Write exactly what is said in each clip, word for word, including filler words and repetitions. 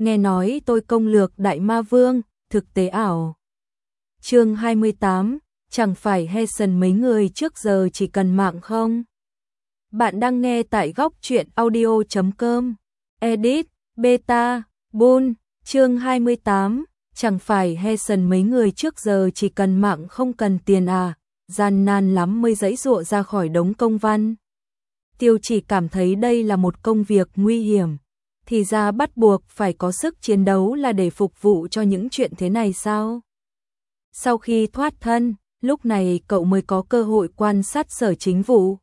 nghe nói tôi công lược Đại Ma Vương, thực tế ảo. Chương hai mươi tám, chẳng phải Heason mấy người trước giờ chỉ cần mạng không? Bạn đang nghe tại góc truyện audio chấm com. Edit, Beta, Bull, chương hai mươi tám, chẳng phải Heason mấy người trước giờ chỉ cần mạng không cần tiền à, gian nan lắm mới giãy giụa ra khỏi đống công văn. Tiêu Chỉ cảm thấy đây là một công việc nguy hiểm, thì ra bắt buộc phải có sức chiến đấu là để phục vụ cho những chuyện thế này sao? Sau khi thoát thân, lúc này cậu mới có cơ hội quan sát sở chính vụ.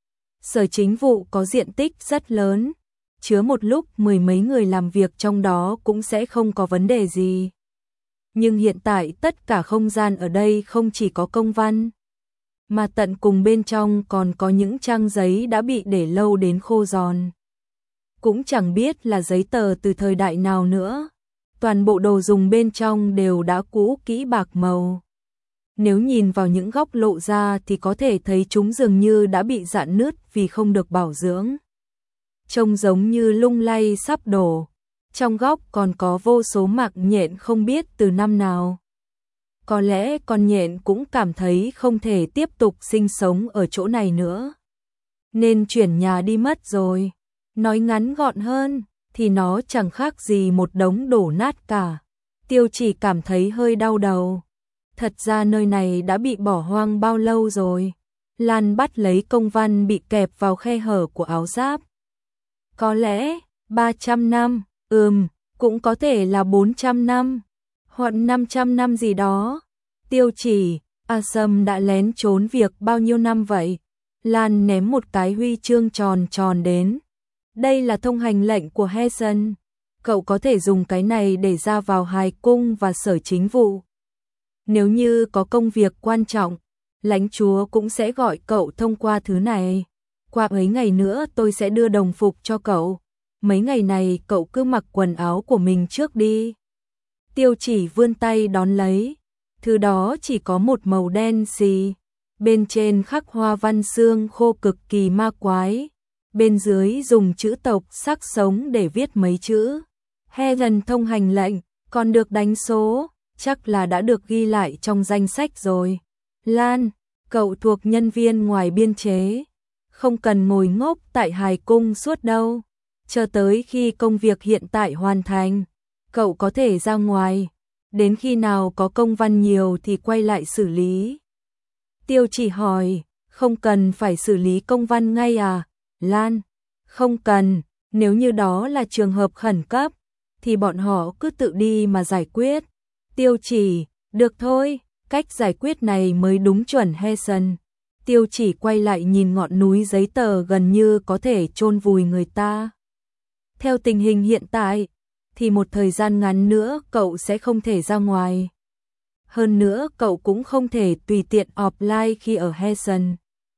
Sở chính vụ có diện tích rất lớn, chứa một lúc mười mấy người làm việc trong đó cũng sẽ không có vấn đề gì. Nhưng hiện tại tất cả không gian ở đây không chỉ có công văn, mà tận cùng bên trong còn có những trang giấy đã bị để lâu đến khô giòn. Cũng chẳng biết là giấy tờ từ thời đại nào nữa. Toàn bộ đồ dùng bên trong đều đã cũ kỹ bạc màu. Nếu nhìn vào những góc lộ ra thì có thể thấy chúng dường như đã bị rạn nứt vì không được bảo dưỡng. Trông giống như lung lay sắp đổ. Trong góc còn có vô số mạc nhện không biết từ năm nào. Có lẽ con nhện cũng cảm thấy không thể tiếp tục sinh sống ở chỗ này nữa, nên chuyển nhà đi mất rồi. Nói ngắn gọn hơn thì nó chẳng khác gì một đống đổ nát cả. Tiêu Chỉ cảm thấy hơi đau đầu. Thật ra nơi này đã bị bỏ hoang bao lâu rồi. Lan bắt lấy công văn bị kẹp vào khe hở của áo giáp. Có lẽ ba trăm năm, ừm, cũng có thể là bốn trăm năm, hoặc năm trăm năm gì đó. Tiêu Chỉ, A Sâm đã lén trốn việc bao nhiêu năm vậy? Lan ném một cái huy chương tròn tròn đến. Đây là thông hành lệnh của Heason. Cậu có thể dùng cái này để ra vào hài cung và sở chính vụ. Nếu như có công việc quan trọng, lãnh chúa cũng sẽ gọi cậu thông qua thứ này. Qua mấy ngày nữa tôi sẽ đưa đồng phục cho cậu. Mấy ngày này cậu cứ mặc quần áo của mình trước đi. Tiêu Chỉ vươn tay đón lấy. Thứ đó chỉ có một màu đen xì. Bên trên khắc hoa văn xương khô cực kỳ ma quái. Bên dưới dùng chữ tộc sắc sống để viết mấy chữ. Heason thông hành lệnh, còn được đánh số, chắc là đã được ghi lại trong danh sách rồi. Lan, cậu thuộc nhân viên ngoài biên chế. Không cần ngồi ngốc tại hài cung suốt đâu. Chờ tới khi công việc hiện tại hoàn thành, cậu có thể ra ngoài. Đến khi nào có công văn nhiều thì quay lại xử lý. Tiêu Chỉ hỏi, không cần phải xử lý công văn ngay à? Lan, không cần, nếu như đó là trường hợp khẩn cấp, thì bọn họ cứ tự đi mà giải quyết. Tiêu Chỉ, được thôi, cách giải quyết này mới đúng chuẩn Heason. Tiêu Chỉ quay lại nhìn ngọn núi giấy tờ gần như có thể chôn vùi người ta. Theo tình hình hiện tại, thì một thời gian ngắn nữa cậu sẽ không thể ra ngoài. Hơn nữa cậu cũng không thể tùy tiện offline khi ở Heason.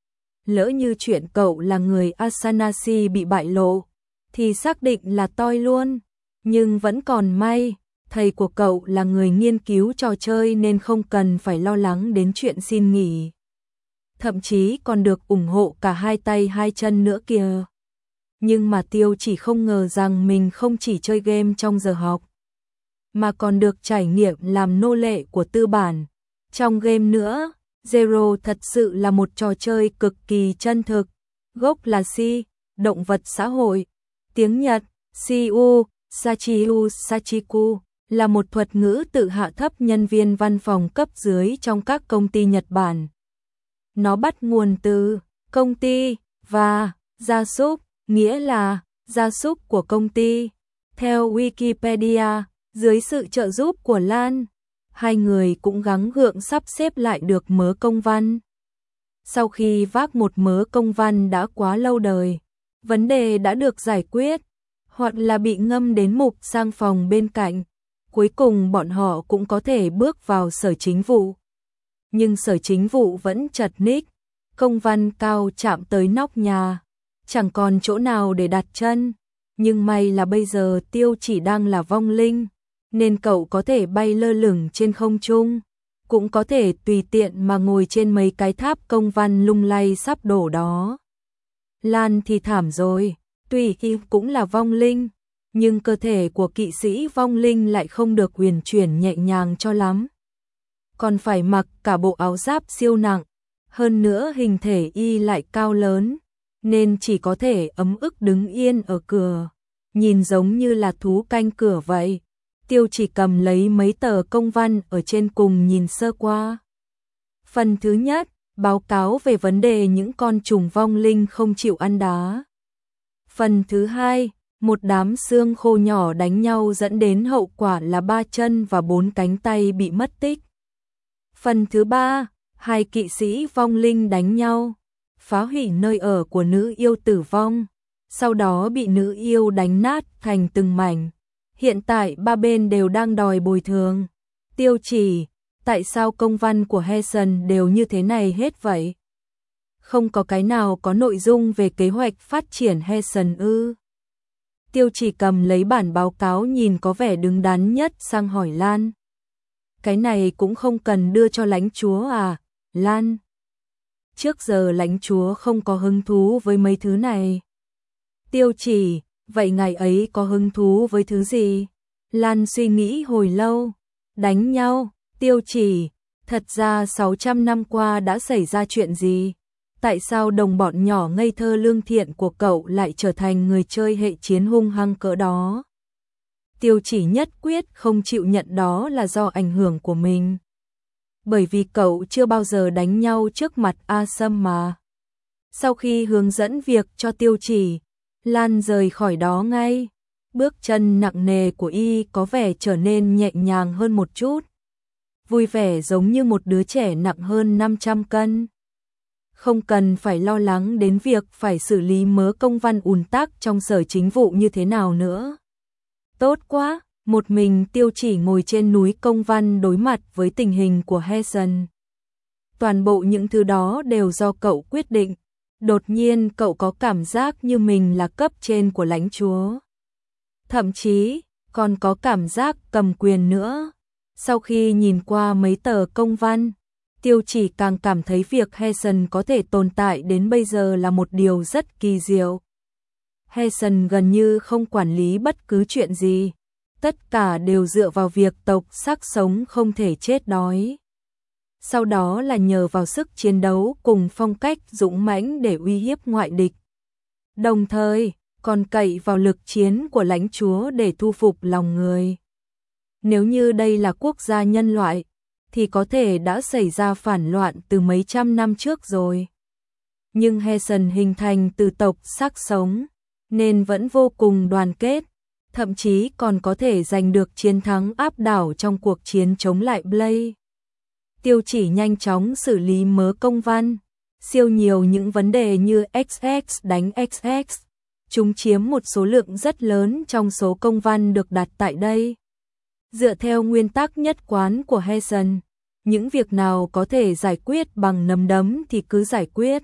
Lỡ như chuyện cậu là người Asanasi bị bại lộ, thì xác định là toi luôn. Nhưng vẫn còn may, thầy của cậu là người nghiên cứu trò chơi nên không cần phải lo lắng đến chuyện xin nghỉ. Thậm chí còn được ủng hộ cả hai tay hai chân nữa kìa. Nhưng mà Tiêu Chỉ không ngờ rằng mình không chỉ chơi game trong giờ học, mà còn được trải nghiệm làm nô lệ của tư bản trong game nữa. Zero thật sự là một trò chơi cực kỳ chân thực. Gốc là si, động vật xã hội. Tiếng Nhật, Siu, Sachiu, Sachiku, là một thuật ngữ tự hạ thấp nhân viên văn phòng cấp dưới trong các công ty Nhật Bản. Nó bắt nguồn từ công ty và gia súc, nghĩa là gia súc của công ty. Theo Wikipedia, dưới sự trợ giúp của Lan, hai người cũng gắng gượng sắp xếp lại được mớ công văn. Sau khi vác một mớ công văn đã quá lâu đời, vấn đề đã được giải quyết, hoặc là bị ngâm đến mục sang phòng bên cạnh. Cuối cùng bọn họ cũng có thể bước vào sở chính vụ. Nhưng sở chính vụ vẫn chật ních, công văn cao chạm tới nóc nhà, chẳng còn chỗ nào để đặt chân. Nhưng may là bây giờ Tiêu Chỉ đang là vong linh, nên cậu có thể bay lơ lửng trên không trung, cũng có thể tùy tiện mà ngồi trên mấy cái tháp công văn lung lay sắp đổ đó. Lan thì thảm rồi, tuy y cũng là vong linh, nhưng cơ thể của kỵ sĩ vong linh lại không được uyển chuyển nhẹ nhàng cho lắm. Còn phải mặc cả bộ áo giáp siêu nặng, hơn nữa hình thể y lại cao lớn, nên chỉ có thể ấm ức đứng yên ở cửa, nhìn giống như là thú canh cửa vậy. Tiêu Chỉ cầm lấy mấy tờ công văn ở trên cùng nhìn sơ qua. Phần thứ nhất, báo cáo về vấn đề những con trùng vong linh không chịu ăn đá. Phần thứ hai, một đám xương khô nhỏ đánh nhau dẫn đến hậu quả là ba chân và bốn cánh tay bị mất tích. Phần thứ ba, hai kỵ sĩ vong linh đánh nhau, phá hủy nơi ở của nữ yêu tử vong, sau đó bị nữ yêu đánh nát thành từng mảnh. Hiện tại ba bên đều đang đòi bồi thường. Tiêu Chỉ, tại sao công văn của Hazen đều như thế này hết vậy? Không có cái nào có nội dung về kế hoạch phát triển Hazen ư? Tiêu Chỉ cầm lấy bản báo cáo nhìn có vẻ đứng đắn nhất sang hỏi Lan. Cái này cũng không cần đưa cho lãnh chúa à, Lan? Trước giờ lãnh chúa không có hứng thú với mấy thứ này. Tiêu Chỉ, vậy ngày ấy có hứng thú với thứ gì? Lan suy nghĩ hồi lâu. Đánh nhau. Tiêu Chỉ, thật ra sáu trăm năm qua đã xảy ra chuyện gì? Tại sao đồng bọn nhỏ ngây thơ lương thiện của cậu lại trở thành người chơi hệ chiến hung hăng cỡ đó? Tiêu Chỉ nhất quyết không chịu nhận đó là do ảnh hưởng của mình. Bởi vì cậu chưa bao giờ đánh nhau trước mặt A Sâm mà. Sau khi hướng dẫn việc cho Tiêu Chỉ, Lan rời khỏi đó ngay. Bước chân nặng nề của y có vẻ trở nên nhẹ nhàng hơn một chút. Vui vẻ giống như một đứa trẻ nặng hơn năm trăm cân. Không cần phải lo lắng đến việc phải xử lý mớ công văn ùn tắc trong sở chính vụ như thế nào nữa. Tốt quá, một mình Tiêu Chỉ ngồi trên núi công văn đối mặt với tình hình của Hazen. Toàn bộ những thứ đó đều do cậu quyết định. Đột nhiên cậu có cảm giác như mình là cấp trên của lãnh chúa. Thậm chí, còn có cảm giác cầm quyền nữa. Sau khi nhìn qua mấy tờ công văn, Tiêu Chỉ càng cảm thấy việc Hazen có thể tồn tại đến bây giờ là một điều rất kỳ diệu. Hazen gần như không quản lý bất cứ chuyện gì. Tất cả đều dựa vào việc tộc sắc sống không thể chết đói. Sau đó là nhờ vào sức chiến đấu cùng phong cách dũng mãnh để uy hiếp ngoại địch. Đồng thời, còn cậy vào lực chiến của lãnh chúa để thu phục lòng người. Nếu như đây là quốc gia nhân loại, thì có thể đã xảy ra phản loạn từ mấy trăm năm trước rồi. Nhưng Hazen hình thành từ tộc sắc sống, nên vẫn vô cùng đoàn kết, thậm chí còn có thể giành được chiến thắng áp đảo trong cuộc chiến chống lại Blade. Tiêu Chỉ nhanh chóng xử lý mớ công văn, siêu nhiều những vấn đề như ích ích đánh ích ích. Chúng chiếm một số lượng rất lớn trong số công văn được đặt tại đây. Dựa theo nguyên tắc nhất quán của Hazen, những việc nào có thể giải quyết bằng nắm đấm thì cứ giải quyết.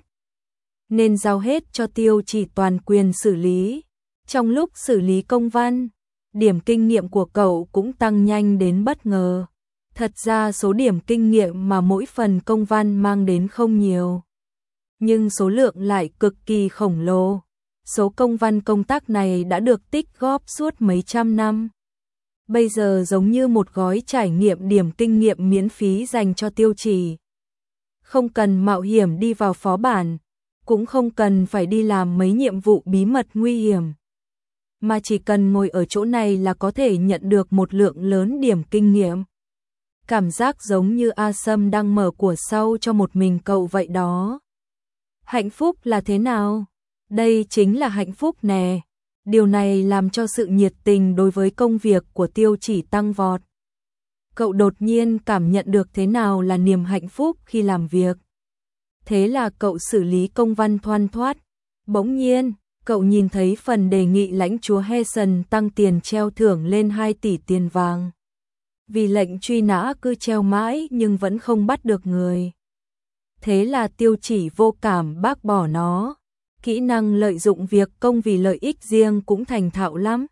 Nên giao hết cho Tiêu Chỉ toàn quyền xử lý. Trong lúc xử lý công văn, điểm kinh nghiệm của cậu cũng tăng nhanh đến bất ngờ. Thật ra số điểm kinh nghiệm mà mỗi phần công văn mang đến không nhiều, nhưng số lượng lại cực kỳ khổng lồ. Số công văn công tác này đã được tích góp suốt mấy trăm năm. Bây giờ giống như một gói trải nghiệm điểm kinh nghiệm miễn phí dành cho Tiêu Chỉ. Không cần mạo hiểm đi vào phó bản, cũng không cần phải đi làm mấy nhiệm vụ bí mật nguy hiểm, mà chỉ cần ngồi ở chỗ này là có thể nhận được một lượng lớn điểm kinh nghiệm. Cảm giác giống như A Sâm đang mở của sau cho một mình cậu vậy đó. Hạnh phúc là thế nào? Đây chính là hạnh phúc nè. Điều này làm cho sự nhiệt tình đối với công việc của Tiêu Chỉ tăng vọt. Cậu đột nhiên cảm nhận được thế nào là niềm hạnh phúc khi làm việc. Thế là cậu xử lý công văn thoăn thoắt. Bỗng nhiên, cậu nhìn thấy phần đề nghị lãnh chúa Hazen tăng tiền treo thưởng lên hai tỷ tiền vàng. Vì lệnh truy nã cứ treo mãi nhưng vẫn không bắt được người. Thế là Tiêu Chỉ vô cảm bác bỏ nó. Kỹ năng lợi dụng việc công vì lợi ích riêng cũng thành thạo lắm.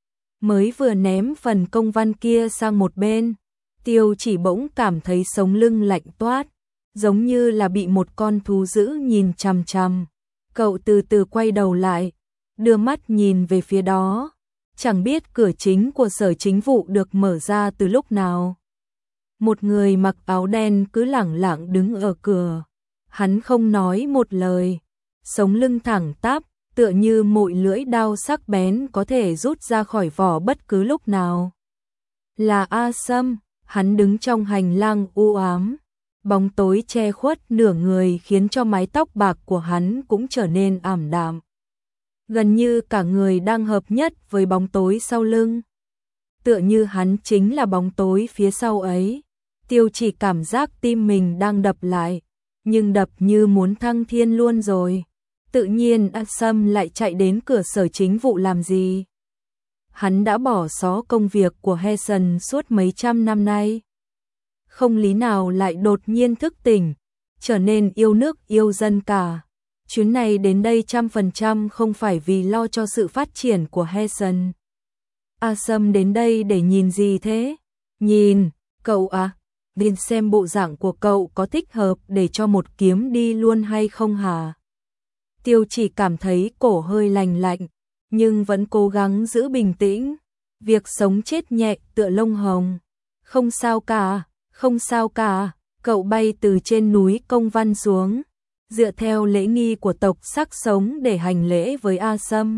Mới vừa ném phần công văn kia sang một bên, Tiêu Chỉ bỗng cảm thấy sống lưng lạnh toát, giống như là bị một con thú dữ nhìn chằm chằm. Cậu từ từ quay đầu lại, đưa mắt nhìn về phía đó. chẳng biết cửa chính của Sở Chính vụ được mở ra từ lúc nào. Một người mặc áo đen cứ lẳng lặng đứng ở cửa. Hắn không nói một lời, sống lưng thẳng tắp, tựa như mỗi lưỡi đao sắc bén có thể rút ra khỏi vỏ bất cứ lúc nào. Là A Sâm, hắn đứng trong hành lang u ám, bóng tối che khuất nửa người khiến cho mái tóc bạc của hắn cũng trở nên ảm đạm. Gần như cả người đang hợp nhất với bóng tối sau lưng. Tựa như hắn chính là bóng tối phía sau ấy. Tiêu Chỉ cảm giác tim mình đang đập lại, nhưng đập như muốn thăng thiên luôn rồi. Tự nhiên A Sâm lại chạy đến cửa Sở Chính vụ làm gì? Hắn đã bỏ xó công việc của Heason suốt mấy trăm năm nay. Không lý nào lại đột nhiên thức tỉnh, trở nên yêu nước yêu dân cả. Chuyến này đến đây trăm phần trăm không phải vì lo cho sự phát triển của Heason. A Sâm đến đây để nhìn gì thế? Nhìn, cậu à, nhìn xem bộ dạng của cậu có thích hợp để cho một kiếm đi luôn hay không hả? Tiêu Chỉ cảm thấy cổ hơi lành lạnh, nhưng vẫn cố gắng giữ bình tĩnh. Việc sống chết nhẹ tựa lông hồng. Không sao cả, không sao cả, cậu bay từ trên núi Công Văn xuống, dựa theo lễ nghi của tộc sắc sống để hành lễ với A Sâm.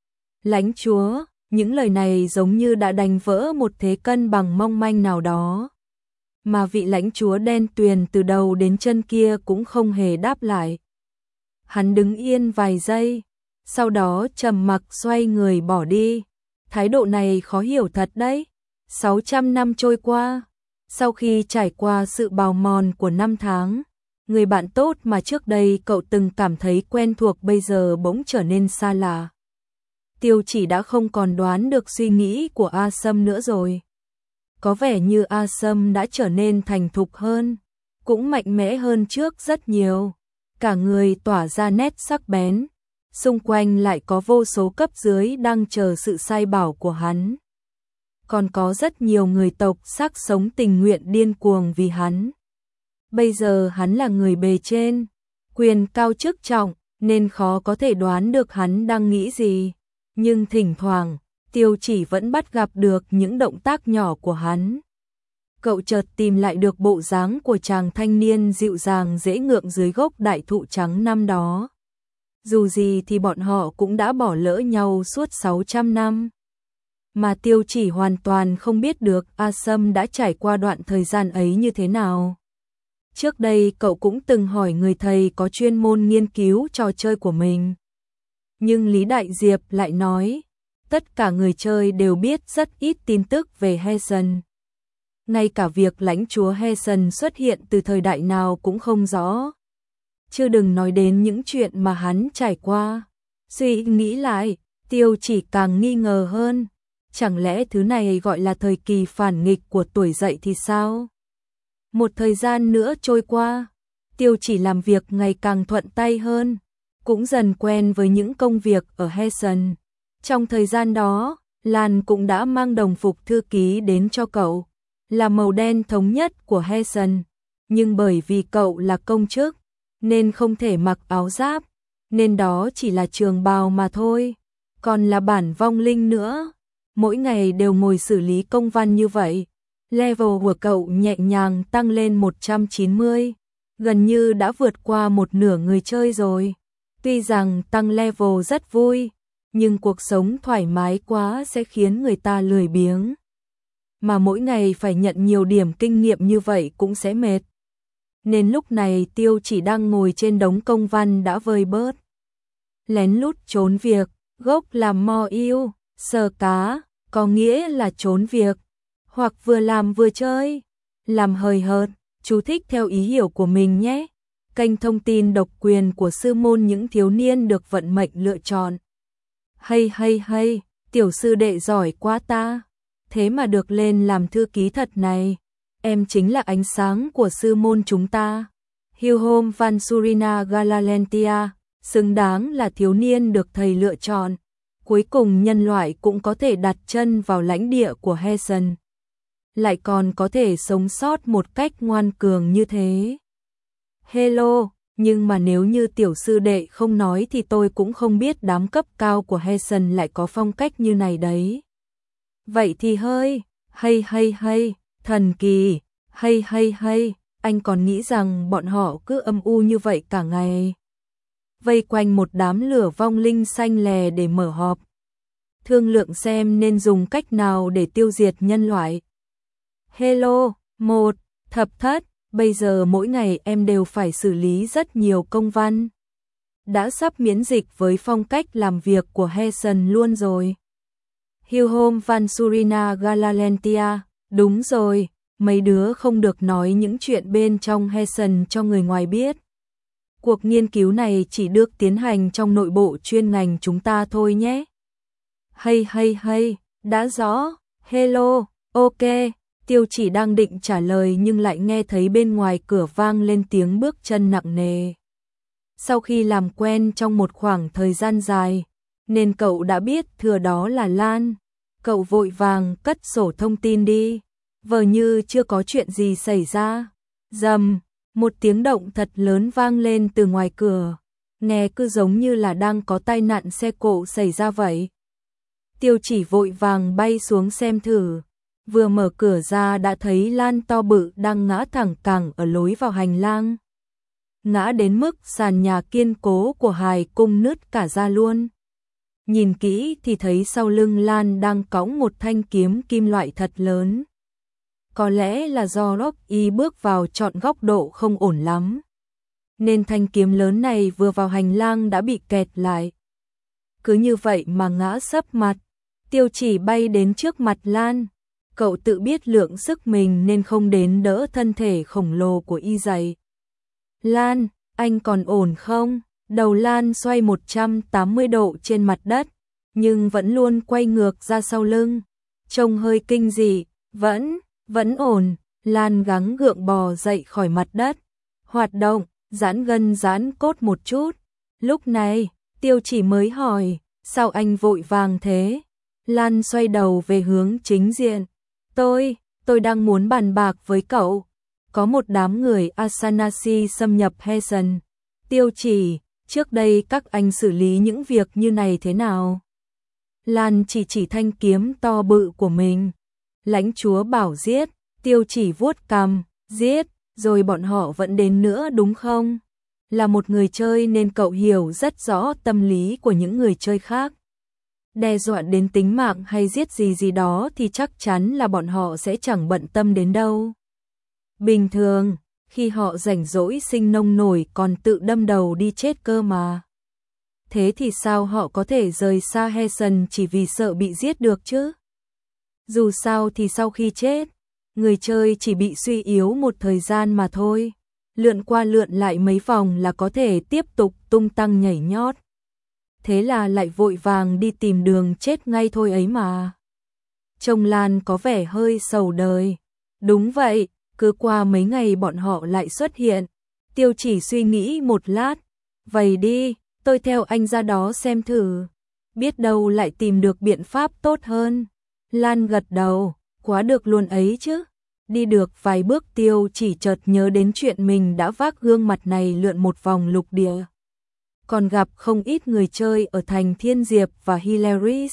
Lãnh chúa, những lời này giống như đã đánh vỡ một thế cân bằng mong manh nào đó. Mà vị lãnh chúa đen tuyền từ đầu đến chân kia cũng không hề đáp lại. Hắn đứng yên vài giây, sau đó trầm mặc xoay người bỏ đi. Thái độ này khó hiểu thật đấy. sáu trăm năm trôi qua, sau khi trải qua sự bào mòn của năm tháng, người bạn tốt mà trước đây cậu từng cảm thấy quen thuộc bây giờ bỗng trở nên xa lạ. Tiêu Chỉ đã không còn đoán được suy nghĩ của A Sâm nữa rồi. Có vẻ như A Sâm đã trở nên thành thục hơn, cũng mạnh mẽ hơn trước rất nhiều. Cả người tỏa ra nét sắc bén, xung quanh lại có vô số cấp dưới đang chờ sự sai bảo của hắn. Còn có rất nhiều người tộc sắc sống tình nguyện điên cuồng vì hắn. Bây giờ hắn là người bề trên, quyền cao chức trọng, nên khó có thể đoán được hắn đang nghĩ gì. Nhưng thỉnh thoảng, Tiêu Chỉ vẫn bắt gặp được những động tác nhỏ của hắn. Cậu chợt tìm lại được bộ dáng của chàng thanh niên dịu dàng dễ ngượng dưới gốc đại thụ trắng năm đó. Dù gì thì bọn họ cũng đã bỏ lỡ nhau suốt sáu trăm năm. Mà Tiêu Chỉ hoàn toàn không biết được A Sâm đã trải qua đoạn thời gian ấy như thế nào. Trước đây cậu cũng từng hỏi người thầy có chuyên môn nghiên cứu trò chơi của mình. Nhưng Lý Đại Diệp lại nói, tất cả người chơi đều biết rất ít tin tức về Heason. Ngay cả việc lãnh chúa Heason xuất hiện từ thời đại nào cũng không rõ. Chưa đừng nói đến những chuyện mà hắn trải qua. Suy nghĩ lại, Tiêu Chỉ càng nghi ngờ hơn. Chẳng lẽ thứ này gọi là thời kỳ phản nghịch của tuổi dậy thì sao? Một thời gian nữa trôi qua, Tiêu Chỉ làm việc ngày càng thuận tay hơn, cũng dần quen với những công việc ở Heason. Trong thời gian đó, Lan cũng đã mang đồng phục thư ký đến cho cậu, là màu đen thống nhất của Heason. Nhưng bởi vì cậu là công chức, nên không thể mặc áo giáp, nên đó chỉ là trường bào mà thôi. Còn là bản vong linh nữa, mỗi ngày đều ngồi xử lý công văn như vậy. Level của cậu nhẹ nhàng tăng lên một trăm chín mươi, gần như đã vượt qua một nửa người chơi rồi. Tuy rằng tăng level rất vui, nhưng cuộc sống thoải mái quá sẽ khiến người ta lười biếng. Mà mỗi ngày phải nhận nhiều điểm kinh nghiệm như vậy cũng sẽ mệt. Nên lúc này Tiêu Chỉ đang ngồi trên đống công văn đã vơi bớt. Lén lút trốn việc, gốc là mò yêu, sờ cá, có nghĩa là trốn việc, hoặc vừa làm vừa chơi, làm hời hợt, chú thích theo ý hiểu của mình nhé. Kênh thông tin độc quyền của sư môn những thiếu niên được vận mệnh lựa chọn. Hay hay hay, tiểu sư đệ giỏi quá ta, thế mà được lên làm thư ký thật này. Em chính là ánh sáng của sư môn chúng ta. Hilhom Van Surina Galalentia, xứng đáng là thiếu niên được thầy lựa chọn. Cuối cùng nhân loại cũng có thể đặt chân vào lãnh địa của Heason. Lại còn có thể sống sót một cách ngoan cường như thế. Hello, Nhưng mà nếu như tiểu sư đệ không nói thì tôi cũng không biết đám cấp cao của Heason lại có phong cách như này đấy. Vậy thì hơi, hay hay hay, thần kỳ, hay hay hay, anh còn nghĩ rằng bọn họ cứ âm u như vậy cả ngày. Vây quanh một đám lửa vong linh xanh lè để mở họp. Thương lượng xem nên dùng cách nào để tiêu diệt nhân loại. Hello, một, thập thất, bây giờ mỗi ngày em đều phải xử lý rất nhiều công văn. Đã sắp miễn dịch với phong cách làm việc của Heason luôn rồi. Hilhom Van Surina Galalentia, đúng rồi, mấy đứa không được nói những chuyện bên trong Heason cho người ngoài biết. Cuộc nghiên cứu này chỉ được tiến hành trong nội bộ chuyên ngành chúng ta thôi nhé. Hay hay hay, đã rõ, hello, ok, Tiêu Chỉ đang định trả lời nhưng lại nghe thấy bên ngoài cửa vang lên tiếng bước chân nặng nề. Sau khi làm quen trong một khoảng thời gian dài, nên cậu đã biết thừa đó là Lan. Cậu vội vàng cất sổ thông tin đi, vờ như chưa có chuyện gì xảy ra. Rầm, một tiếng động thật lớn vang lên từ ngoài cửa, nghe cứ giống như là đang có tai nạn xe cộ xảy ra vậy. Tiêu Chỉ vội vàng bay xuống xem thử, vừa mở cửa ra đã thấy Lan to bự đang ngã thẳng cẳng ở lối vào hành lang. Ngã đến mức sàn nhà kiên cố của hài cung nứt cả ra luôn. Nhìn kỹ thì thấy sau lưng Lan đang cõng một thanh kiếm kim loại thật lớn. Có lẽ là do Rocky bước vào chọn góc độ không ổn lắm, nên thanh kiếm lớn này vừa vào hành lang đã bị kẹt lại. Cứ như vậy mà ngã sấp mặt. Tiêu Chỉ bay đến trước mặt Lan. Cậu tự biết lượng sức mình nên không đến đỡ thân thể khổng lồ của y dậy. Lan, anh còn ổn không? Đầu Lan xoay một trăm tám mươi độ trên mặt đất, nhưng vẫn luôn quay ngược ra sau lưng. Trông hơi kinh dị, vẫn, vẫn ổn. Lan gắng gượng bò dậy khỏi mặt đất. Hoạt động, giãn gân giãn cốt một chút. Lúc này, Tiêu Chỉ mới hỏi, sao anh vội vàng thế? Lan xoay đầu về hướng chính diện. Tôi, tôi đang muốn bàn bạc với cậu. Có một đám người Asanasi xâm nhập Heason. Tiêu Chỉ, trước đây các anh xử lý những việc như này thế nào? Lan chỉ chỉ thanh kiếm to bự của mình. Lãnh chúa bảo giết, Tiêu Chỉ vuốt cằm, giết, rồi bọn họ vẫn đến nữa đúng không? Là một người chơi nên cậu hiểu rất rõ tâm lý của những người chơi khác. Đe dọa đến tính mạng hay giết gì gì đó thì chắc chắn là bọn họ sẽ chẳng bận tâm đến đâu. Bình thường, khi họ rảnh rỗi sinh nông nổi còn tự đâm đầu đi chết cơ mà. Thế thì sao họ có thể rời xa Heason chỉ vì sợ bị giết được chứ? Dù sao thì sau khi chết, người chơi chỉ bị suy yếu một thời gian mà thôi. Lượn qua lượn lại mấy vòng là có thể tiếp tục tung tăng nhảy nhót. Thế là lại vội vàng đi tìm đường chết ngay thôi ấy mà. Trông Lan có vẻ hơi sầu đời. Đúng vậy, cứ qua mấy ngày bọn họ lại xuất hiện. Tiêu Chỉ suy nghĩ một lát. Vậy đi, tôi theo anh ra đó xem thử. Biết đâu lại tìm được biện pháp tốt hơn. Lan gật đầu, quá được luôn ấy chứ. Đi được vài bước Tiêu Chỉ chợt nhớ đến chuyện mình đã vác gương mặt này lượn một vòng lục địa. Còn gặp không ít người chơi ở thành Thiên Diệp và Hilaris.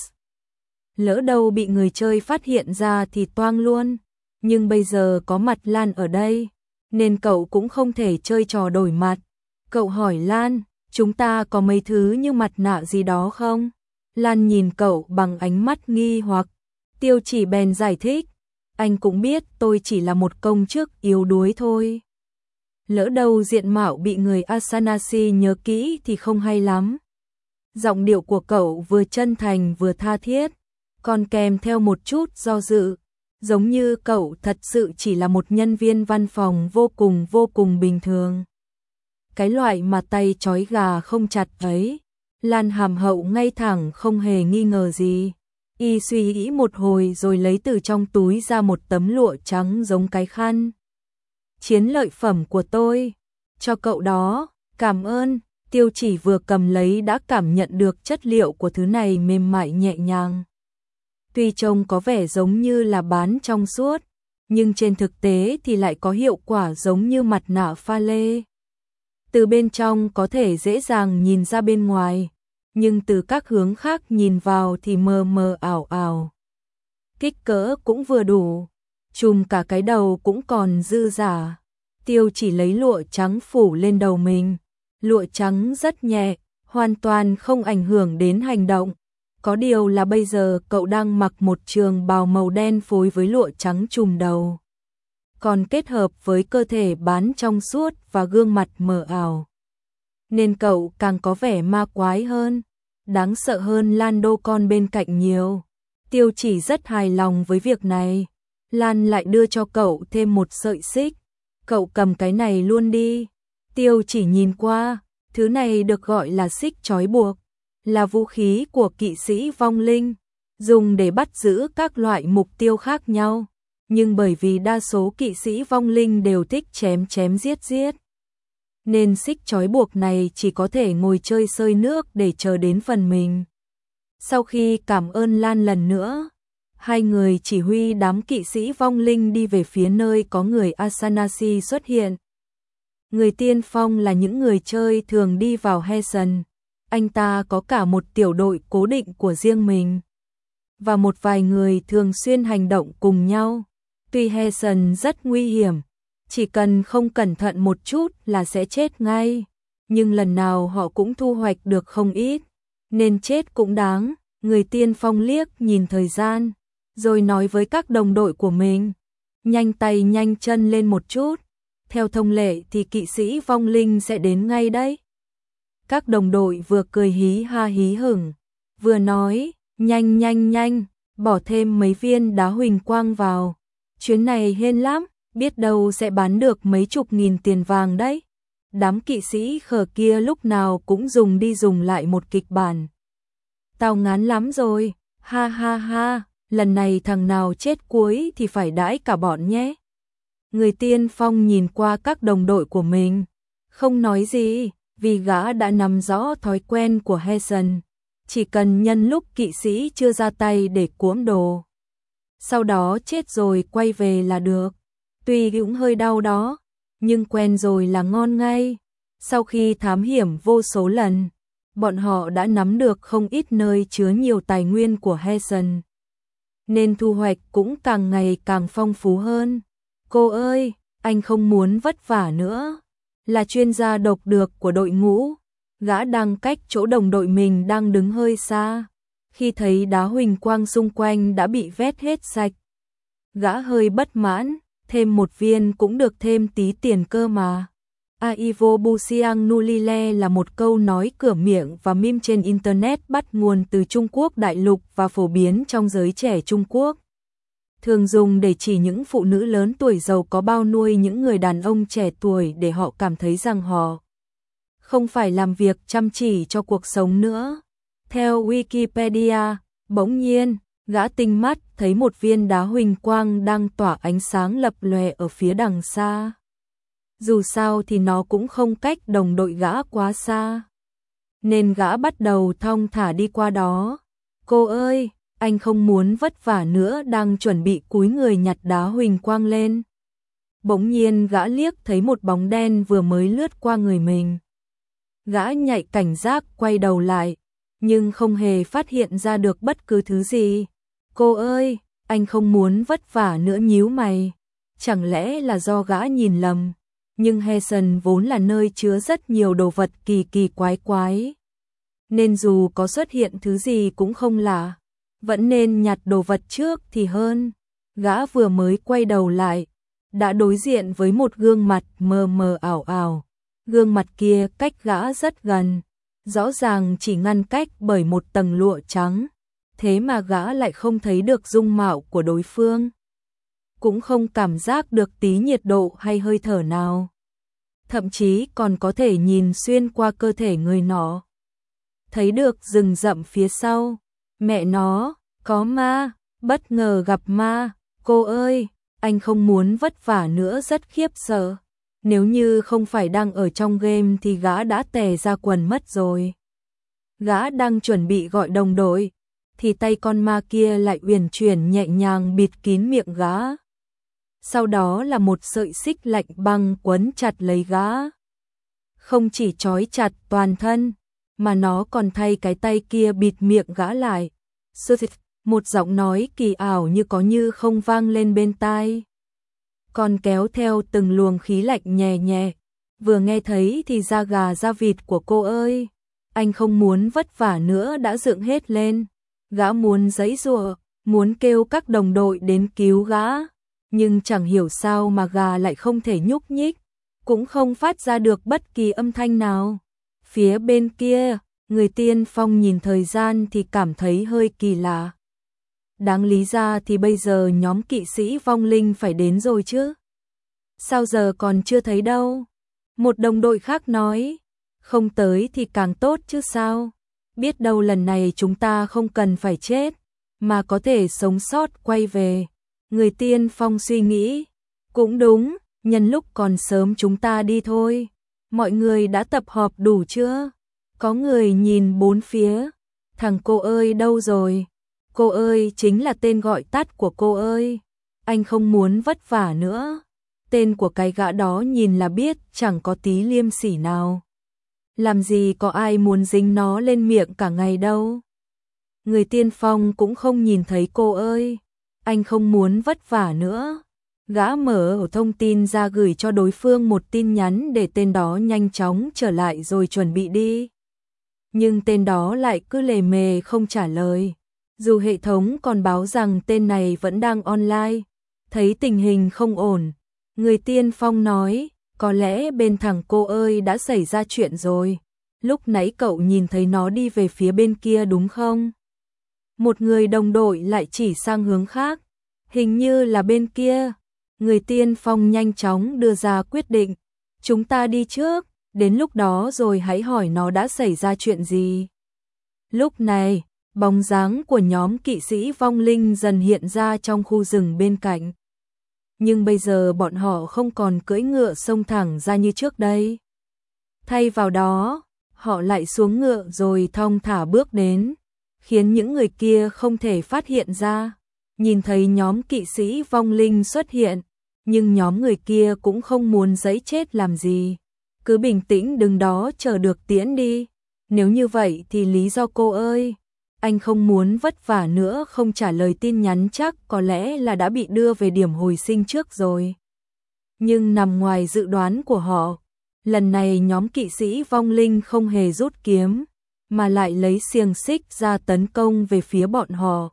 Lỡ đâu bị người chơi phát hiện ra thì toang luôn. Nhưng bây giờ có mặt Lan ở đây, nên cậu cũng không thể chơi trò đổi mặt. Cậu hỏi Lan, chúng ta có mấy thứ như mặt nạ gì đó không? Lan nhìn cậu bằng ánh mắt nghi hoặc. Tiêu Chỉ bèn giải thích, anh cũng biết tôi chỉ là một công chức yếu đuối thôi. Lỡ đâu diện mạo bị người Asanasi nhớ kỹ thì không hay lắm. Giọng điệu của cậu vừa chân thành vừa tha thiết, còn kèm theo một chút do dự, giống như cậu thật sự chỉ là một nhân viên văn phòng vô cùng vô cùng bình thường. Cái loại mà tay trói gà không chặt ấy. Lan hàm hậu ngay thẳng không hề nghi ngờ gì. Y suy nghĩ một hồi rồi lấy từ trong túi ra một tấm lụa trắng giống cái khăn. Chiến lợi phẩm của tôi, cho cậu đó, cảm ơn. Tiêu Chỉ vừa cầm lấy đã cảm nhận được chất liệu của thứ này mềm mại nhẹ nhàng. Tuy trông có vẻ giống như là bán trong suốt, nhưng trên thực tế thì lại có hiệu quả giống như mặt nạ pha lê. Từ bên trong có thể dễ dàng nhìn ra bên ngoài, nhưng từ các hướng khác nhìn vào thì mờ mờ ảo ảo. Kích cỡ cũng vừa đủ, trùm cả cái đầu cũng còn dư dả. Tiêu Chỉ lấy lụa trắng phủ lên đầu mình. Lụa trắng rất nhẹ, hoàn toàn không ảnh hưởng đến hành động. Có điều là bây giờ cậu đang mặc một trường bào màu đen phối với lụa trắng trùm đầu. Còn kết hợp với cơ thể bán trong suốt và gương mặt mờ ảo, nên cậu càng có vẻ ma quái hơn, đáng sợ hơn Lan đô con bên cạnh nhiều. Tiêu Chỉ rất hài lòng với việc này. Lan lại đưa cho cậu thêm một sợi xích. Cậu cầm cái này luôn đi. Tiêu Chỉ nhìn qua, thứ này được gọi là xích trói buộc, là vũ khí của kỵ sĩ vong linh, dùng để bắt giữ các loại mục tiêu khác nhau. Nhưng bởi vì đa số kỵ sĩ vong linh đều thích chém chém giết giết, nên xích trói buộc này chỉ có thể ngồi chơi sơi nước để chờ đến phần mình. Sau khi cảm ơn Lan lần nữa, hai người chỉ huy đám kỵ sĩ vong linh đi về phía nơi có người Asanasi xuất hiện. Người tiên phong là những người chơi thường đi vào Heason. Anh ta có cả một tiểu đội cố định của riêng mình, và một vài người thường xuyên hành động cùng nhau. Tuy Heason rất nguy hiểm, chỉ cần không cẩn thận một chút là sẽ chết ngay, nhưng lần nào họ cũng thu hoạch được không ít, nên chết cũng đáng. Người tiên phong liếc nhìn thời gian, rồi nói với các đồng đội của mình, nhanh tay nhanh chân lên một chút, theo thông lệ thì kỵ sĩ vong linh sẽ đến ngay đấy. Các đồng đội vừa cười hí ha hí hửng, vừa nói, nhanh nhanh nhanh, bỏ thêm mấy viên đá huỳnh quang vào. Chuyến này hên lắm, biết đâu sẽ bán được mấy chục nghìn tiền vàng đấy. Đám kỵ sĩ khờ kia lúc nào cũng dùng đi dùng lại một kịch bản. Tao ngán lắm rồi, ha ha ha, lần này thằng nào chết cuối thì phải đãi cả bọn nhé. Người tiên phong nhìn qua các đồng đội của mình, không nói gì, vì gã đã nắm rõ thói quen của Heason, chỉ cần nhân lúc kỵ sĩ chưa ra tay để cuỗm đồ, sau đó chết rồi quay về là được. Tuy cũng hơi đau đó, nhưng quen rồi là ngon ngay. Sau khi thám hiểm vô số lần, bọn họ đã nắm được không ít nơi chứa nhiều tài nguyên của Heason, nên thu hoạch cũng càng ngày càng phong phú hơn. Cô ơi, anh không muốn vất vả nữa. Là chuyên gia độc được của đội ngũ, gã đang cách chỗ đồng đội mình đang đứng hơi xa. Khi thấy đá huỳnh quang xung quanh đã bị vét hết sạch, gã hơi bất mãn, thêm một viên cũng được thêm tí tiền cơ mà. Aivo Busiang Nulile là một câu nói cửa miệng và meme trên Internet bắt nguồn từ Trung Quốc đại lục và phổ biến trong giới trẻ Trung Quốc. Thường dùng để chỉ những phụ nữ lớn tuổi giàu có bao nuôi những người đàn ông trẻ tuổi để họ cảm thấy rằng họ không phải làm việc chăm chỉ cho cuộc sống nữa. Theo Wikipedia, bỗng nhiên, gã tinh mắt thấy một viên đá huỳnh quang đang tỏa ánh sáng lập lòe ở phía đằng xa. Dù sao thì nó cũng không cách đồng đội gã quá xa, nên gã bắt đầu thong thả đi qua đó. Cô ơi, anh không muốn vất vả nữa, đang chuẩn bị cúi người nhặt đá huỳnh quang lên. Bỗng nhiên gã liếc thấy một bóng đen vừa mới lướt qua người mình. Gã nhạy cảnh giác quay đầu lại, nhưng không hề phát hiện ra được bất cứ thứ gì. Cô ơi, anh không muốn vất vả nữa, nhíu mày. Chẳng lẽ là do gã nhìn lầm? Nhưng Heason vốn là nơi chứa rất nhiều đồ vật kỳ kỳ quái quái, nên dù có xuất hiện thứ gì cũng không lạ, vẫn nên nhặt đồ vật trước thì hơn. Gã vừa mới quay đầu lại, đã đối diện với một gương mặt mờ mờ ảo ảo. Gương mặt kia cách gã rất gần, rõ ràng chỉ ngăn cách bởi một tầng lụa trắng, thế mà gã lại không thấy được dung mạo của đối phương, cũng không cảm giác được tí nhiệt độ hay hơi thở nào, thậm chí còn có thể nhìn xuyên qua cơ thể người nọ, thấy được rừng rậm phía sau. Mẹ nó, có ma, bất ngờ gặp ma. Cô ơi, anh không muốn vất vả nữa, rất khiếp sợ. Nếu như không phải đang ở trong game thì gã đã tè ra quần mất rồi. Gã đang chuẩn bị gọi đồng đội, thì tay con ma kia lại uyển chuyển nhẹ nhàng bịt kín miệng gã. Sau đó là một sợi xích lạnh băng quấn chặt lấy gã. không chỉ trói chặt toàn thân, mà nó còn thay cái tay kia bịt miệng gã lại. Một giọng nói kỳ ảo như có như không vang lên bên tai, còn kéo theo từng luồng khí lạnh nhẹ nhẹ. Vừa nghe thấy thì da gà da vịt của cô ơi, anh không muốn vất vả nữa đã dựng hết lên. Gã muốn giãy giụa, muốn kêu các đồng đội đến cứu gã, nhưng chẳng hiểu sao mà gà lại không thể nhúc nhích, cũng không phát ra được bất kỳ âm thanh nào. Phía bên kia, người tiên phong nhìn thời gian thì cảm thấy hơi kỳ lạ. Đáng lý ra thì bây giờ nhóm kỵ sĩ vong linh phải đến rồi chứ. Sao giờ còn chưa thấy đâu? Một đồng đội khác nói, không tới thì càng tốt chứ sao. Biết đâu lần này chúng ta không cần phải chết, mà có thể sống sót quay về. Người tiên phong suy nghĩ, cũng đúng, nhân lúc còn sớm chúng ta đi thôi. Mọi người đã tập họp đủ chưa? Có người nhìn bốn phía, thằng cô ơi đâu rồi? Cô ơi chính là tên gọi tắt của cô ơi. Anh không muốn vất vả nữa. Tên của cái gã đó nhìn là biết chẳng có tí liêm sỉ nào. Làm gì có ai muốn dính nó lên miệng cả ngày đâu. Người tiên phong cũng không nhìn thấy cô ơi. Anh không muốn vất vả nữa. Gã mở ổ thông tin ra gửi cho đối phương một tin nhắn để tên đó nhanh chóng trở lại rồi chuẩn bị đi. Nhưng tên đó lại cứ lề mề không trả lời. Dù hệ thống còn báo rằng tên này vẫn đang online. Thấy tình hình không ổn, người tiên phong nói, có lẽ bên thằng cô ơi đã xảy ra chuyện rồi. Lúc nãy cậu nhìn thấy nó đi về phía bên kia đúng không? Một người đồng đội lại chỉ sang hướng khác. Hình như là bên kia. Người tiên phong nhanh chóng đưa ra quyết định. Chúng ta đi trước, đến lúc đó rồi hãy hỏi nó đã xảy ra chuyện gì. Lúc này, bóng dáng của nhóm kỵ sĩ vong linh dần hiện ra trong khu rừng bên cạnh. Nhưng bây giờ bọn họ không còn cưỡi ngựa xông thẳng ra như trước đây. Thay vào đó, họ lại xuống ngựa rồi thong thả bước đến, khiến những người kia không thể phát hiện ra. Nhìn thấy nhóm kỵ sĩ vong linh xuất hiện, nhưng nhóm người kia cũng không muốn giấy chết làm gì. Cứ bình tĩnh đứng đó chờ được tiễn đi. Nếu như vậy thì lý do cô ơi, anh không muốn vất vả nữa không trả lời tin nhắn chắc có lẽ là đã bị đưa về điểm hồi sinh trước rồi. Nhưng nằm ngoài dự đoán của họ, lần này nhóm kỵ sĩ vong linh không hề rút kiếm, mà lại lấy xiềng xích ra tấn công về phía bọn họ.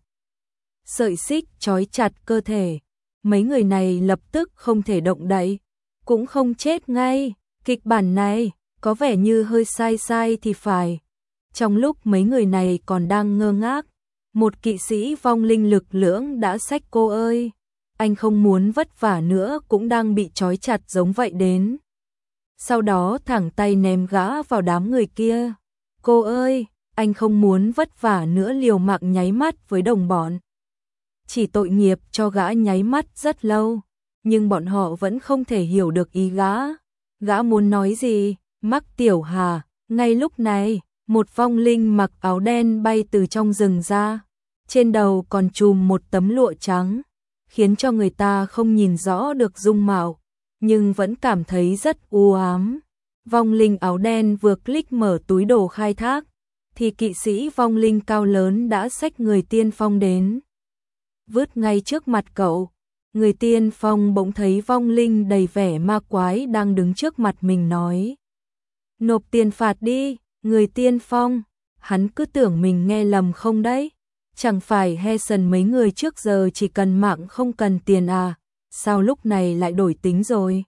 Sợi xích trói chặt cơ thể, mấy người này lập tức không thể động đậy, cũng không chết ngay. Kịch bản này có vẻ như hơi sai sai thì phải. Trong lúc mấy người này còn đang ngơ ngác, một kỵ sĩ vong linh lực lưỡng đã xách cô ơi. Anh không muốn vất vả nữa cũng đang bị trói chặt giống vậy đến. Sau đó thẳng tay ném gã vào đám người kia. Cô ơi, anh không muốn vất vả nữa liều mạng nháy mắt với đồng bọn. Chỉ tội nghiệp cho gã nháy mắt rất lâu, nhưng bọn họ vẫn không thể hiểu được ý gã. Gã muốn nói gì? Mắc Tiểu Hà. Ngay lúc này, một vong linh mặc áo đen bay từ trong rừng ra, trên đầu còn trùm một tấm lụa trắng, khiến cho người ta không nhìn rõ được dung mạo, nhưng vẫn cảm thấy rất u ám. Vong linh áo đen vừa click mở túi đồ khai thác, thì kỵ sĩ vong linh cao lớn đã xách người tiên phong đến, vứt ngay trước mặt cậu. Người tiên phong bỗng thấy vong linh đầy vẻ ma quái đang đứng trước mặt mình nói. Nộp tiền phạt đi, người tiên phong. Hắn cứ tưởng mình nghe lầm không đấy. Chẳng phải Heason mấy người trước giờ chỉ cần mạng không cần tiền à, sao lúc này lại đổi tính rồi.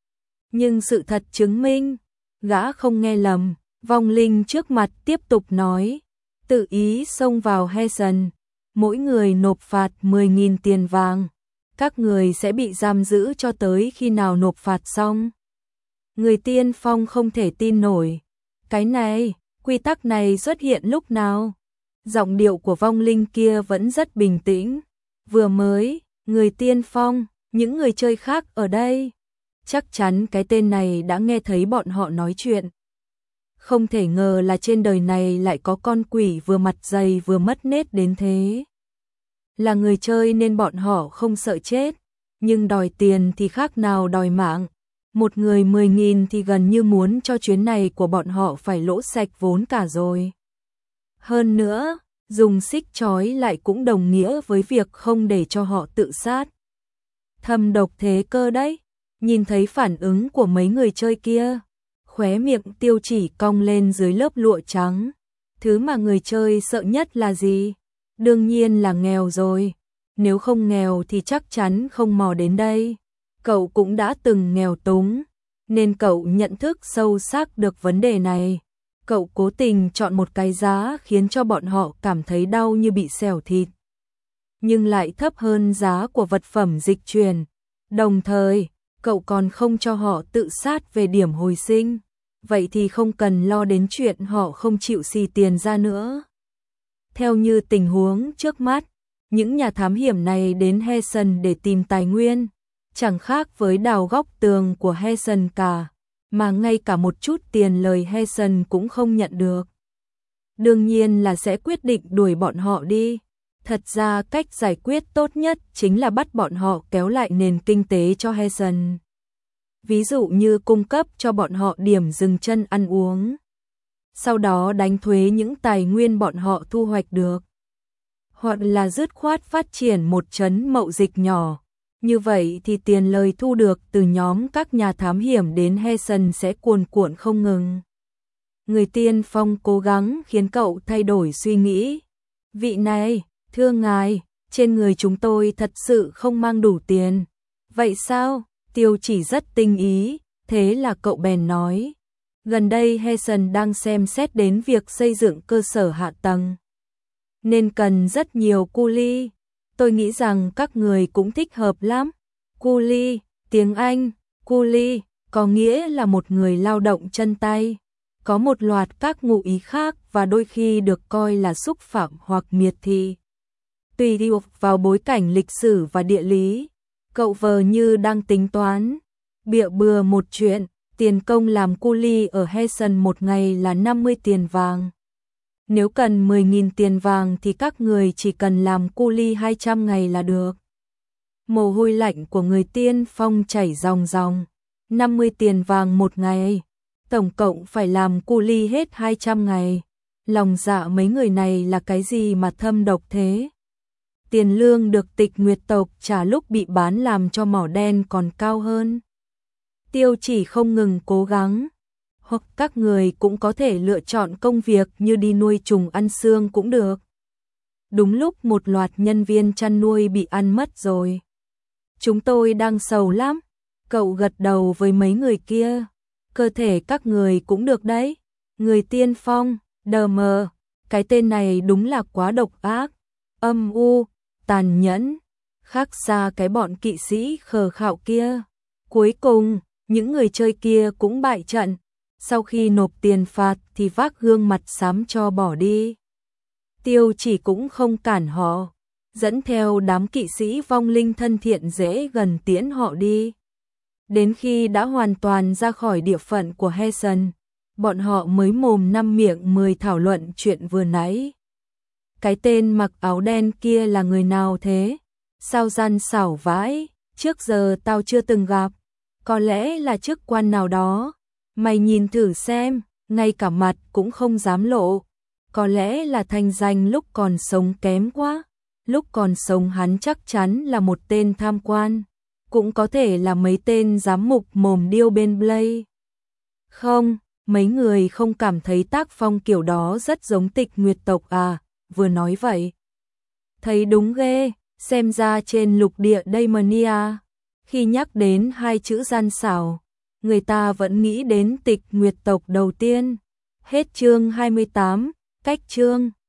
Nhưng sự thật chứng minh, gã không nghe lầm. Vong linh trước mặt tiếp tục nói, tự ý xông vào Heason, mỗi người nộp phạt mười nghìn tiền vàng. Các người sẽ bị giam giữ cho tới khi nào nộp phạt xong. Người tiên phong không thể tin nổi. Cái này, quy tắc này xuất hiện lúc nào? Giọng điệu của vong linh kia vẫn rất bình tĩnh. Vừa mới, người tiên phong, những người chơi khác ở đây. Chắc chắn cái tên này đã nghe thấy bọn họ nói chuyện. Không thể ngờ là trên đời này lại có con quỷ vừa mặt dày vừa mất nết đến thế. Là người chơi nên bọn họ không sợ chết, nhưng đòi tiền thì khác nào đòi mạng. Một người mười nghìn thì gần như muốn cho chuyến này của bọn họ phải lỗ sạch vốn cả rồi. Hơn nữa, dùng xích trói lại cũng đồng nghĩa với việc không để cho họ tự sát. Thâm độc thế cơ đấy, nhìn thấy phản ứng của mấy người chơi kia, khóe miệng Tiêu Chỉ cong lên dưới lớp lụa trắng. Thứ mà người chơi sợ nhất là gì? Đương nhiên là nghèo rồi. Nếu không nghèo thì chắc chắn không mò đến đây. Cậu cũng đã từng nghèo túng, nên cậu nhận thức sâu sắc được vấn đề này. Cậu cố tình chọn một cái giá khiến cho bọn họ cảm thấy đau như bị xẻo thịt, nhưng lại thấp hơn giá của vật phẩm dịch chuyển. Đồng thời, cậu còn không cho họ tự sát về điểm hồi sinh. Vậy thì không cần lo đến chuyện họ không chịu xì tiền ra nữa. Theo như tình huống trước mắt, những nhà thám hiểm này đến Hessen để tìm tài nguyên, chẳng khác với đào góc tường của Hessen cả, mà ngay cả một chút tiền lời Hessen cũng không nhận được. Đương nhiên là sẽ quyết định đuổi bọn họ đi. Thật ra cách giải quyết tốt nhất chính là bắt bọn họ kéo lại nền kinh tế cho Hessen. Ví dụ như cung cấp cho bọn họ điểm dừng chân ăn uống, sau đó đánh thuế những tài nguyên bọn họ thu hoạch được. Hoặc là dứt khoát phát triển một trấn mậu dịch nhỏ. Như vậy thì tiền lời thu được từ nhóm các nhà thám hiểm đến Hessen sẽ cuồn cuộn không ngừng. Người tiên phong cố gắng khiến cậu thay đổi suy nghĩ. Vị này, thưa ngài, trên người chúng tôi thật sự không mang đủ tiền. Vậy sao? Tiêu Chỉ rất tinh ý, thế là cậu bèn nói. Gần đây Hessen đang xem xét đến việc xây dựng cơ sở hạ tầng, nên cần rất nhiều cu li. Tôi nghĩ rằng các người cũng thích hợp lắm. Cu li, tiếng Anh, cu li, có nghĩa là một người lao động chân tay. Có một loạt các ngụ ý khác và đôi khi được coi là xúc phạm hoặc miệt thị. Tùy thuộc vào bối cảnh lịch sử và địa lý, cậu vờ như đang tính toán. Bịa bừa một chuyện, tiền công làm cu li ở Hessen một ngày là năm mươi tiền vàng. Nếu cần mười nghìn tiền vàng thì các người chỉ cần làm cu li hai trăm ngày là được. Mồ hôi lạnh của người tiên phong chảy ròng ròng. năm mươi tiền vàng một ngày, tổng cộng phải làm cu li hết hai trăm ngày. Lòng dạ mấy người này là cái gì mà thâm độc thế? Tiền lương được Tịch Nguyệt tộc trả lúc bị bán làm cho mỏ đen còn cao hơn. Tiêu Chỉ không ngừng cố gắng. Hoặc các người cũng có thể lựa chọn công việc như đi nuôi trùng ăn xương cũng được. Đúng lúc một loạt nhân viên chăn nuôi bị ăn mất rồi. Chúng tôi đang sầu lắm. Cậu gật đầu với mấy người kia. Cơ thể các người cũng được đấy. Người tiên phong, đờ mờ. Cái tên này đúng là quá độc ác, âm u, tàn nhẫn, khác xa cái bọn kỵ sĩ khờ khạo kia. Cuối cùng, những người chơi kia cũng bại trận. Sau khi nộp tiền phạt thì vác gương mặt xám cho bỏ đi. Tiêu Chỉ cũng không cản họ, dẫn theo đám kỵ sĩ vong linh thân thiện dễ gần tiễn họ đi. Đến khi đã hoàn toàn ra khỏi địa phận của Hessen, bọn họ mới mồm năm miệng mười thảo luận chuyện vừa nãy. Cái tên mặc áo đen kia là người nào thế? Sao gian xảo vãi, trước giờ tao chưa từng gặp. Có lẽ là chức quan nào đó. Mày nhìn thử xem, ngay cả mặt cũng không dám lộ. Có lẽ là thanh danh lúc còn sống kém quá. Lúc còn sống hắn chắc chắn là một tên tham quan. Cũng có thể là mấy tên giám mục mồm điêu bên Blade. Không, mấy người không cảm thấy tác phong kiểu đó rất giống Tịch Nguyệt tộc à? Vừa nói vậy, thấy đúng ghê. Xem ra trên lục địa Daemonia, khi nhắc đến hai chữ gian xảo, người ta vẫn nghĩ đến Tịch Nguyệt tộc đầu tiên. Hết chương hai mươi tám, cách chương.